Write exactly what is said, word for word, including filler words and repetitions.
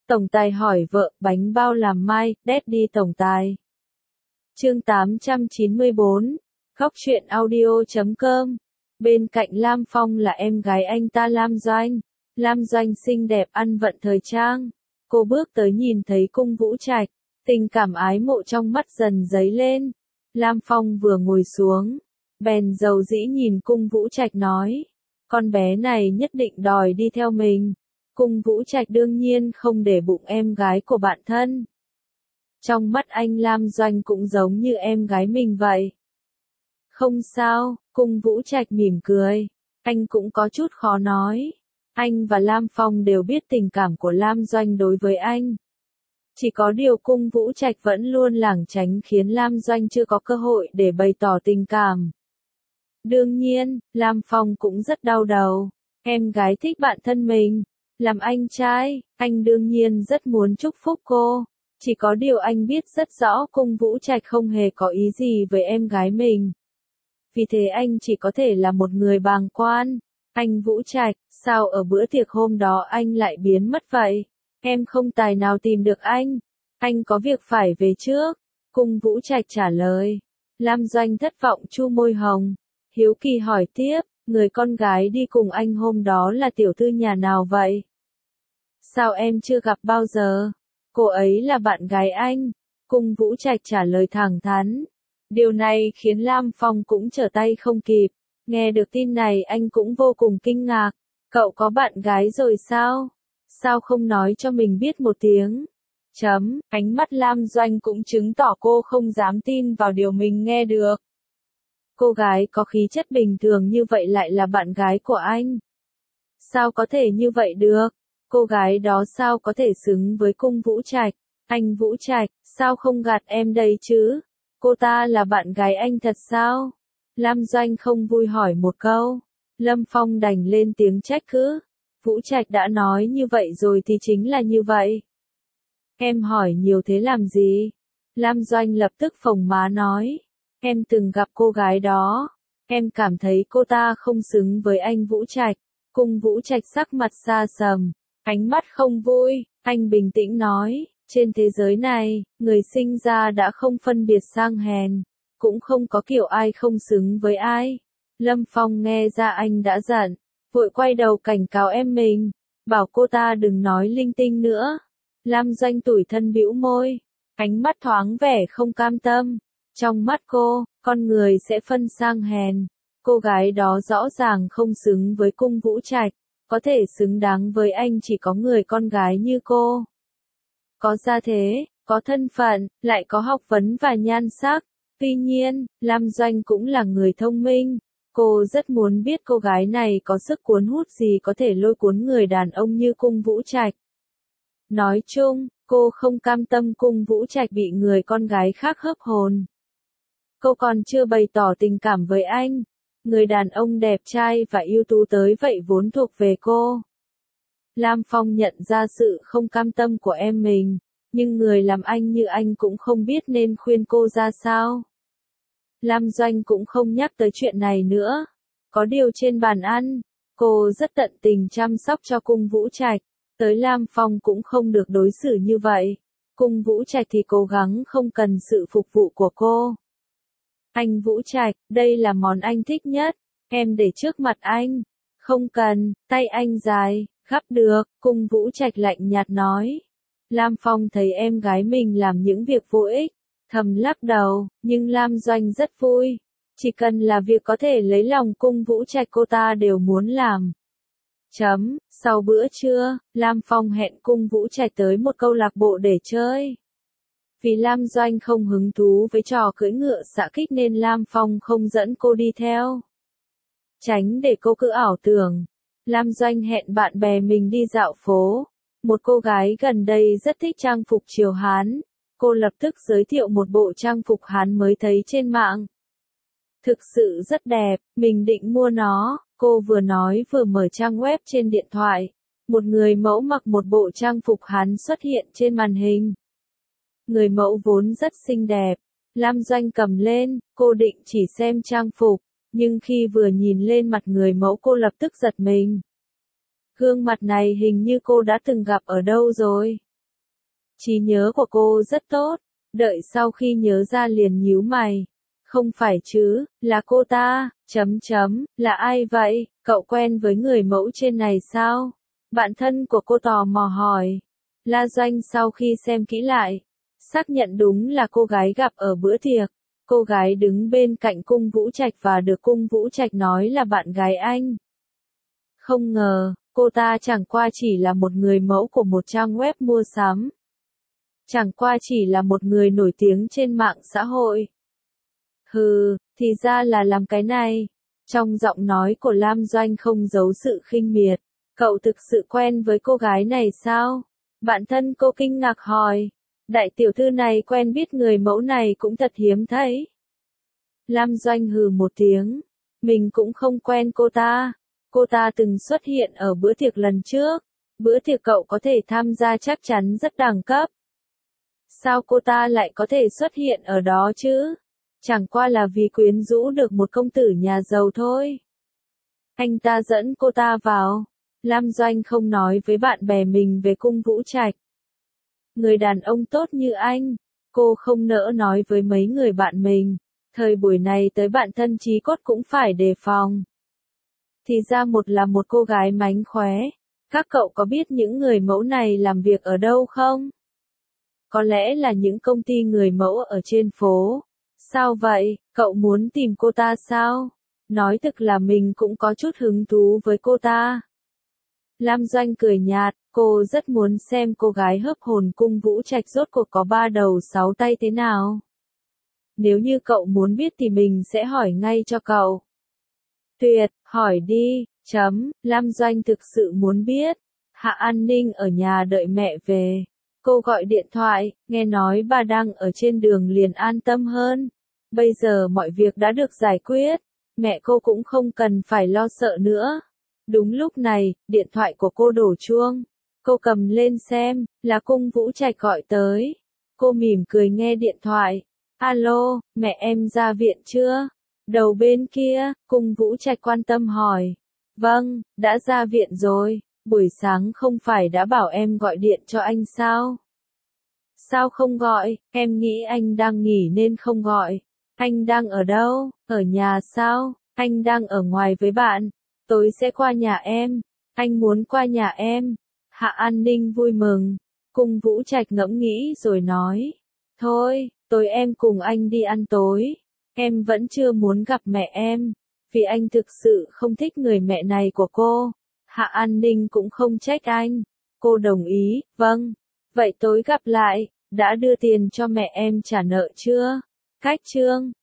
Tổng tài hỏi vợ, bánh bao làm mai, Daddy tổng tài. Chương tám trăm chín mươi bốn, Góc truyện audio chấm com. Bên cạnh Lam Phong là em gái anh ta Lam Doanh. Lam Doanh xinh đẹp ăn vận thời trang. Cô bước tới nhìn thấy Cung Vũ Trạch, tình cảm ái mộ trong mắt dần dấy lên. Lam Phong vừa ngồi xuống, bèn dầu dĩ nhìn Cung Vũ Trạch nói, con bé này nhất định đòi đi theo mình. Cung Vũ Trạch đương nhiên không để bụng em gái của bạn thân. Trong mắt anh Lam Doanh cũng giống như em gái mình vậy. Không sao, Cung Vũ Trạch mỉm cười, anh cũng có chút khó nói. Anh và Lam Phong đều biết tình cảm của Lam Doanh đối với anh. Chỉ có điều Cung Vũ Trạch vẫn luôn lảng tránh khiến Lam Doanh chưa có cơ hội để bày tỏ tình cảm. Đương nhiên, Lam Phong cũng rất đau đầu. Em gái thích bạn thân mình. Làm anh trai, anh đương nhiên rất muốn chúc phúc cô. Chỉ có điều anh biết rất rõ Cung Vũ Trạch không hề có ý gì với em gái mình. Vì thế anh chỉ có thể là một người bàng quan. Anh Vũ Trạch, sao ở bữa tiệc hôm đó anh lại biến mất vậy? Em không tài nào tìm được anh. Anh có việc phải về trước. Cung Vũ Trạch trả lời. Lam Doanh thất vọng chu môi hồng. Hiếu kỳ hỏi tiếp, người con gái đi cùng anh hôm đó là tiểu thư nhà nào vậy? Sao em chưa gặp bao giờ? Cô ấy là bạn gái anh. Cung Vũ Trạch trả lời thẳng thắn. Điều này khiến Lam Phong cũng trở tay không kịp. Nghe được tin này anh cũng vô cùng kinh ngạc. Cậu có bạn gái rồi sao? Sao không nói cho mình biết một tiếng? Chấm, ánh mắt Lam Doanh cũng chứng tỏ cô không dám tin vào điều mình nghe được. Cô gái có khí chất bình thường như vậy lại là bạn gái của anh. Sao có thể như vậy được? Cô gái đó sao có thể xứng với Cung Vũ Trạch? Anh Vũ Trạch, sao không gạt em đây chứ? Cô ta là bạn gái anh thật sao? Lam Doanh không vui hỏi một câu. Lâm Phong đành lên tiếng trách cứ. Vũ Trạch đã nói như vậy rồi thì chính là như vậy. Em hỏi nhiều thế làm gì? Lam Doanh lập tức phồng má nói. Em từng gặp cô gái đó. Em cảm thấy cô ta không xứng với anh Vũ Trạch. Cung Vũ Trạch sắc mặt xa sầm. Ánh mắt không vui. Anh bình tĩnh nói. Trên thế giới này, người sinh ra đã không phân biệt sang hèn. Cũng không có kiểu ai không xứng với ai. Lâm Phong nghe ra anh đã giận. Vội quay đầu cảnh cáo em mình. Bảo cô ta đừng nói linh tinh nữa. Lam Doanh tủi thân bĩu môi. Ánh mắt thoáng vẻ không cam tâm. Trong mắt cô, con người sẽ phân sang hèn. Cô gái đó rõ ràng không xứng với Cung Vũ Trạch. Có thể xứng đáng với anh chỉ có người con gái như cô. Có gia thế, có thân phận, lại có học vấn và nhan sắc. Tuy nhiên, Lam Doanh cũng là người thông minh. Cô rất muốn biết cô gái này có sức cuốn hút gì có thể lôi cuốn người đàn ông như Cung Vũ Trạch. Nói chung, cô không cam tâm Cung Vũ Trạch bị người con gái khác hấp hồn. Cô còn chưa bày tỏ tình cảm với anh. Người đàn ông đẹp trai và ưu tú tới vậy vốn thuộc về cô. Lam Phong nhận ra sự không cam tâm của em mình, nhưng người làm anh như anh cũng không biết nên khuyên cô ra sao. Lam Doanh cũng không nhắc tới chuyện này nữa. Có điều trên bàn ăn, cô rất tận tình chăm sóc cho Cung Vũ Trạch. Tới Lam Phong cũng không được đối xử như vậy. Cung Vũ Trạch thì cố gắng không cần sự phục vụ của cô. Anh Vũ Trạch, đây là món anh thích nhất. Em để trước mặt anh. Không cần, tay anh dài, gắp được. Cung Vũ Trạch lạnh nhạt nói. Lam Phong thấy em gái mình làm những việc vô ích. Thầm lắc đầu, nhưng Lam Doanh rất vui. Chỉ cần là việc có thể lấy lòng Cung Vũ Trạch cô ta đều muốn làm. Chấm, sau bữa trưa, Lam Phong hẹn Cung Vũ Trạch tới một câu lạc bộ để chơi. Vì Lam Doanh không hứng thú với trò cưỡi ngựa xạ kích nên Lam Phong không dẫn cô đi theo. Tránh để cô cứ ảo tưởng. Lam Doanh hẹn bạn bè mình đi dạo phố. Một cô gái gần đây rất thích trang phục triều Hán. Cô lập tức giới thiệu một bộ trang phục Hán mới thấy trên mạng. Thực sự rất đẹp, mình định mua nó. Cô vừa nói vừa mở trang web trên điện thoại. Một người mẫu mặc một bộ trang phục Hán xuất hiện trên màn hình. Người mẫu vốn rất xinh đẹp. Lam Doanh cầm lên, cô định chỉ xem trang phục. Nhưng khi vừa nhìn lên mặt người mẫu cô lập tức giật mình. Gương mặt này hình như cô đã từng gặp ở đâu rồi. Trí nhớ của cô rất tốt, đợi sau khi nhớ ra liền nhíu mày. Không phải chứ, là cô ta, chấm chấm, là ai vậy, cậu quen với người mẫu trên này sao? Bạn thân của cô tò mò hỏi. La Doanh sau khi xem kỹ lại, xác nhận đúng là cô gái gặp ở bữa tiệc. Cô gái đứng bên cạnh Cung Vũ Trạch và được Cung Vũ Trạch nói là bạn gái anh. Không ngờ, cô ta chẳng qua chỉ là một người mẫu của một trang web mua sắm. Chẳng qua chỉ là một người nổi tiếng trên mạng xã hội. Hừ, thì ra là làm cái này. Trong giọng nói của Lam Doanh không giấu sự khinh miệt. Cậu thực sự quen với cô gái này sao? Bạn thân cô kinh ngạc hỏi. Đại tiểu thư này quen biết người mẫu này cũng thật hiếm thấy. Lam Doanh hừ một tiếng. Mình cũng không quen cô ta. Cô ta từng xuất hiện ở bữa tiệc lần trước. Bữa tiệc cậu có thể tham gia chắc chắn rất đẳng cấp. Sao cô ta lại có thể xuất hiện ở đó chứ? Chẳng qua là vì quyến rũ được một công tử nhà giàu thôi. Anh ta dẫn cô ta vào. Lam Doanh không nói với bạn bè mình về Cung Vũ Trạch. Người đàn ông tốt như anh, cô không nỡ nói với mấy người bạn mình. Thời buổi này tới bạn thân chí cốt cũng phải đề phòng. Thì ra một là một cô gái mánh khóe. Các cậu có biết những người mẫu này làm việc ở đâu không? Có lẽ là những công ty người mẫu ở trên phố. Sao vậy, cậu muốn tìm cô ta sao? Nói thực là mình cũng có chút hứng thú với cô ta. Lam Doanh cười nhạt, cô rất muốn xem cô gái hớp hồn Cung Vũ Trạch rốt cuộc có ba đầu sáu tay thế nào. Nếu như cậu muốn biết thì mình sẽ hỏi ngay cho cậu. Tuyệt, hỏi đi, chấm, Lam Doanh thực sự muốn biết. Hạ An Ninh ở nhà đợi mẹ về. Cô gọi điện thoại, nghe nói bà đang ở trên đường liền an tâm hơn. Bây giờ mọi việc đã được giải quyết, mẹ cô cũng không cần phải lo sợ nữa. Đúng lúc này, điện thoại của cô đổ chuông. Cô cầm lên xem, là Cung Vũ Trạch gọi tới. Cô mỉm cười nghe điện thoại. Alo, mẹ em ra viện chưa? Đầu bên kia, Cung Vũ Trạch quan tâm hỏi. Vâng, đã ra viện rồi. Buổi sáng không phải đã bảo em gọi điện cho anh sao? Sao không gọi, em nghĩ anh đang nghỉ nên không gọi. Anh đang ở đâu? Ở nhà sao? Anh đang ở ngoài với bạn. Tối sẽ qua nhà em. Anh muốn qua nhà em. Hạ An Ninh vui mừng. Cung Vũ Trạch ngẫm nghĩ rồi nói. Thôi, tối em cùng anh đi ăn tối. Em vẫn chưa muốn gặp mẹ em. Vì anh thực sự không thích người mẹ này của cô. Hạ An Ninh cũng không trách anh. Cô đồng ý, vâng. Vậy tối gặp lại, đã đưa tiền cho mẹ em trả nợ chưa? Cách chương